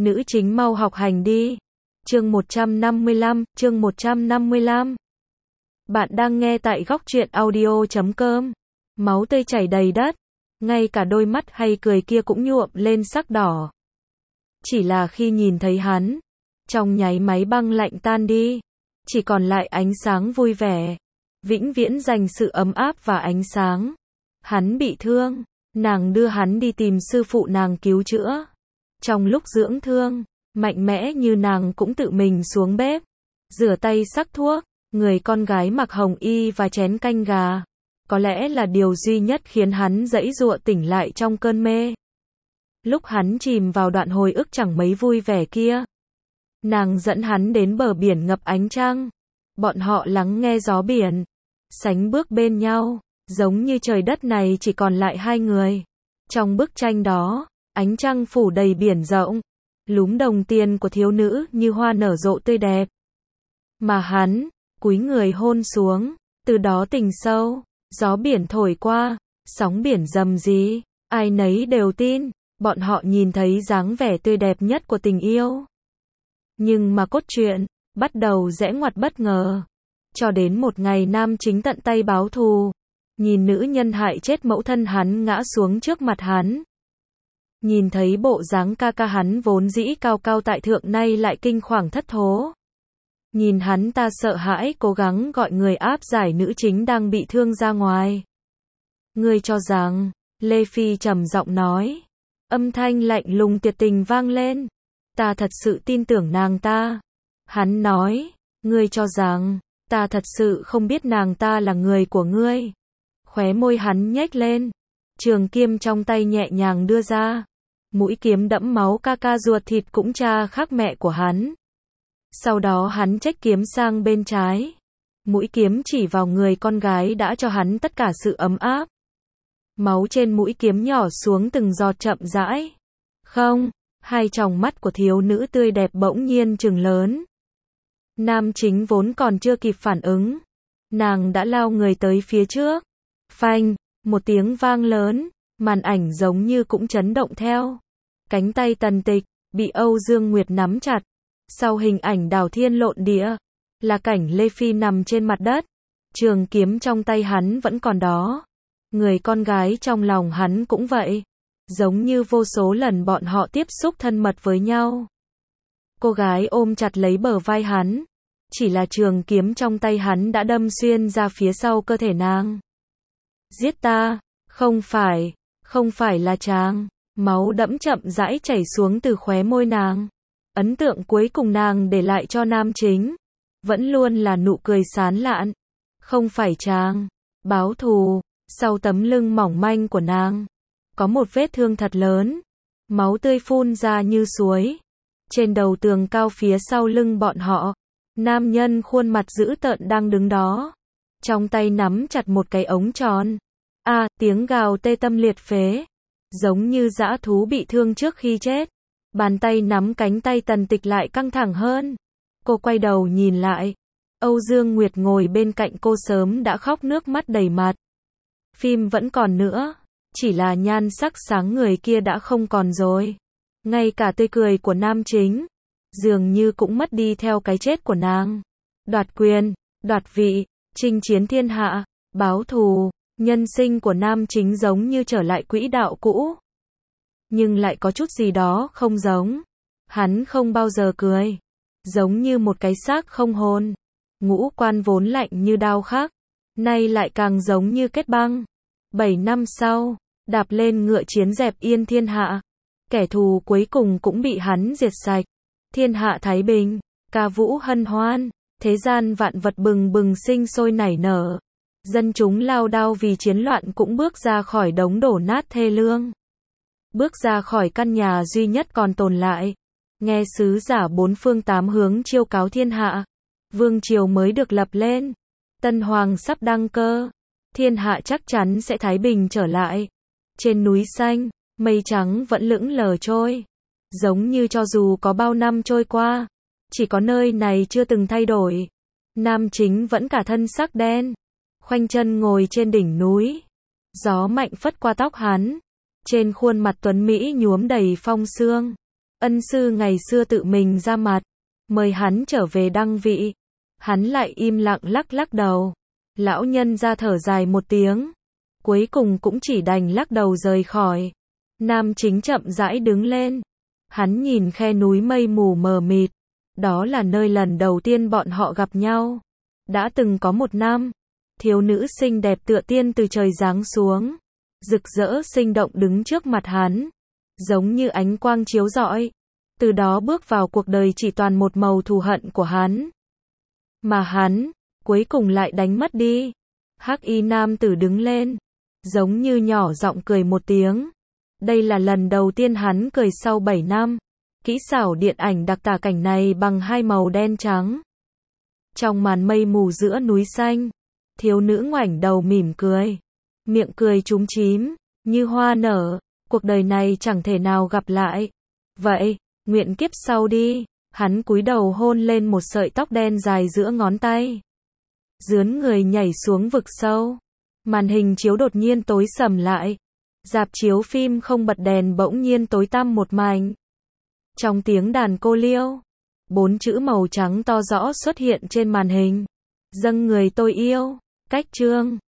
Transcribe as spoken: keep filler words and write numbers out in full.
Nữ chính mau học hành đi. Chương một trăm năm mươi lăm, chương một trăm năm mươi lăm. Bạn đang nghe tại góc truyện audio chấm com. Máu tươi chảy đầy đất, ngay cả đôi mắt hay cười kia cũng nhuộm lên sắc đỏ. Chỉ là khi nhìn thấy hắn, trong nháy máy băng lạnh tan đi, chỉ còn lại ánh sáng vui vẻ, vĩnh viễn dành sự ấm áp và ánh sáng. Hắn bị thương, nàng đưa hắn đi tìm sư phụ nàng cứu chữa. Trong lúc dưỡng thương, mạnh mẽ như nàng cũng tự mình xuống bếp, rửa tay sắc thuốc, người con gái mặc hồng y và chén canh gà. Có lẽ là điều duy nhất khiến hắn giãy giụa tỉnh lại trong cơn mê. Lúc hắn chìm vào đoạn hồi ức chẳng mấy vui vẻ kia, nàng dẫn hắn đến bờ biển ngập ánh trăng. Bọn họ lắng nghe gió biển, sánh bước bên nhau, giống như trời đất này chỉ còn lại hai người. Trong bức tranh đó, ánh trăng phủ đầy biển rộng, lúm đồng tiền của thiếu nữ như hoa nở rộ tươi đẹp. Mà hắn, cúi người hôn xuống, từ đó tình sâu, gió biển thổi qua, sóng biển rầm rì, ai nấy đều tin, bọn họ nhìn thấy dáng vẻ tươi đẹp nhất của tình yêu. Nhưng mà cốt truyện bắt đầu rẽ ngoặt bất ngờ. Cho đến một ngày nam chính tận tay báo thù, nhìn nữ nhân hại chết mẫu thân hắn ngã xuống trước mặt hắn. Nhìn thấy bộ dáng ca ca hắn vốn dĩ cao cao tại thượng nay lại kinh hoàng thất thố. Nhìn hắn ta sợ hãi cố gắng gọi người áp giải nữ chính đang bị thương ra ngoài. Ngươi cho rằng, Lê Phi trầm giọng nói. Âm thanh lạnh lùng tuyệt tình vang lên. Ta thật sự tin tưởng nàng ta. Hắn nói, ngươi cho rằng, ta thật sự không biết nàng ta là người của ngươi. Khóe môi hắn nhếch lên. Trường kiếm trong tay nhẹ nhàng đưa ra. Mũi kiếm đẫm máu ca ca ruột thịt cũng cha khác mẹ của hắn. Sau đó hắn chếch kiếm sang bên trái. Mũi kiếm chỉ vào người con gái đã cho hắn tất cả sự ấm áp. Máu trên mũi kiếm nhỏ xuống từng giọt chậm rãi. Không, hai tròng mắt của thiếu nữ tươi đẹp bỗng nhiên trừng lớn. Nam chính vốn còn chưa kịp phản ứng, nàng đã lao người tới phía trước. Phanh, một tiếng vang lớn, màn ảnh giống như cũng chấn động theo. Cánh tay Tần Tịch bị Âu Dương Nguyệt nắm chặt. Sau hình ảnh đảo thiên lộn địa, là cảnh Lê Phi nằm trên mặt đất. Trường kiếm trong tay hắn vẫn còn đó. Người con gái trong lòng hắn cũng vậy. Giống như vô số lần bọn họ tiếp xúc thân mật với nhau. Cô gái ôm chặt lấy bờ vai hắn. Chỉ là trường kiếm trong tay hắn đã đâm xuyên ra phía sau cơ thể nàng. Giết ta, không phải, không phải là chàng. Máu đẫm chậm rãi chảy xuống từ khóe môi nàng. Ấn tượng cuối cùng nàng để lại cho nam chính vẫn luôn là nụ cười sán lạn. Không phải chàng. Báo thù. Sau tấm lưng mỏng manh của nàng, có một vết thương thật lớn. Máu tươi phun ra như suối. Trên đầu tường cao phía sau lưng bọn họ, nam nhân khuôn mặt dữ tợn đang đứng đó. Trong tay nắm chặt một cái ống tròn. A, à, tiếng gào tê tâm liệt phế. Giống như dã thú bị thương trước khi chết. Bàn tay nắm cánh tay Tần Tịch lại căng thẳng hơn. Cô quay đầu nhìn lại. Âu Dương Nguyệt ngồi bên cạnh cô sớm đã khóc nước mắt đầy mặt. Phim vẫn còn nữa. Chỉ là nhan sắc sáng người kia đã không còn rồi. Ngay cả tươi cười của nam chính dường như cũng mất đi theo cái chết của nàng. Đoạt quyền, đoạt vị, chinh chiến thiên hạ, báo thù. Nhân sinh của nam chính giống như trở lại quỹ đạo cũ. Nhưng lại có chút gì đó không giống. Hắn không bao giờ cười. Giống như một cái xác không hồn. Ngũ quan vốn lạnh như đao khắc, nay lại càng giống như kết băng. Bảy năm sau, đạp lên ngựa chiến dẹp yên thiên hạ. Kẻ thù cuối cùng cũng bị hắn diệt sạch. Thiên hạ thái bình, ca vũ hân hoan, thế gian vạn vật bừng bừng sinh sôi nảy nở. Dân chúng lao đao vì chiến loạn cũng bước ra khỏi đống đổ nát thê lương. Bước ra khỏi căn nhà duy nhất còn tồn lại. Nghe sứ giả bốn phương tám hướng chiêu cáo thiên hạ. Vương triều mới được lập lên. Tân hoàng sắp đăng cơ. Thiên hạ chắc chắn sẽ thái bình trở lại. Trên núi xanh, mây trắng vẫn lững lờ trôi. Giống như cho dù có bao năm trôi qua, chỉ có nơi này chưa từng thay đổi. Nam chính vẫn cả thân sắc đen. Khoanh chân ngồi trên đỉnh núi. Gió mạnh phất qua tóc hắn. Trên khuôn mặt tuấn Mỹ nhuốm đầy phong sương. Ân sư ngày xưa tự mình ra mặt, mời hắn trở về đăng vị. Hắn lại im lặng lắc lắc đầu. Lão nhân ra thở dài một tiếng, cuối cùng cũng chỉ đành lắc đầu rời khỏi. Nam Chính chậm rãi đứng lên. Hắn nhìn khe núi mây mù mờ mịt. Đó là nơi lần đầu tiên bọn họ gặp nhau. Đã từng có một năm, thiếu nữ xinh đẹp tựa tiên từ trời giáng xuống, rực rỡ sinh động đứng trước mặt hắn, giống như ánh quang chiếu rọi. Từ đó bước vào cuộc đời chỉ toàn một màu thù hận của hắn. Mà hắn, cuối cùng lại đánh mất đi. Hắc y nam tử đứng lên, giống như nhỏ giọng cười một tiếng. Đây là lần đầu tiên hắn cười sau bảy năm. Kỹ xảo điện ảnh đặc tả cảnh này bằng hai màu đen trắng. Trong màn mây mù giữa núi xanh, thiếu nữ ngoảnh đầu mỉm cười. Miệng cười chúm chím, như hoa nở. Cuộc đời này chẳng thể nào gặp lại. Vậy, nguyện kiếp sau đi. Hắn cúi đầu hôn lên một sợi tóc đen dài giữa ngón tay. Dướn người nhảy xuống vực sâu. Màn hình chiếu đột nhiên tối sầm lại. Rạp chiếu phim không bật đèn bỗng nhiên tối tăm một mảnh. Trong tiếng đàn cô liêu, bốn chữ màu trắng to rõ xuất hiện trên màn hình. Dâng người tôi yêu. Cách chương